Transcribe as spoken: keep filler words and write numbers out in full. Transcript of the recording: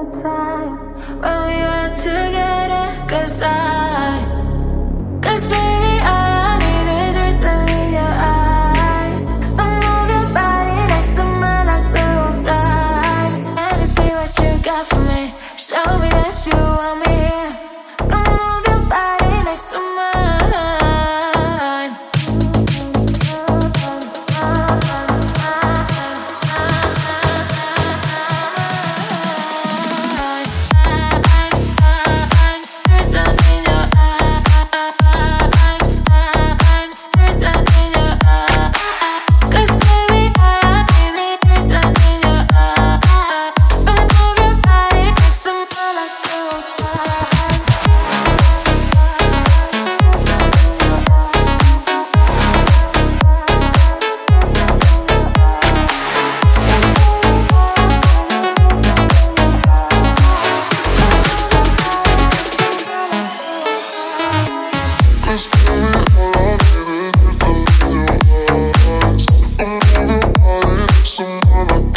time when we were together. Cause I, cause baby, all I need is written in your eyes. I move your body next to mine like the old times. Let me see what you got for me. Show me that you want me here. I move your body next to mine. Cause baby, all I need is written in your eyes. I'm moving body, someone like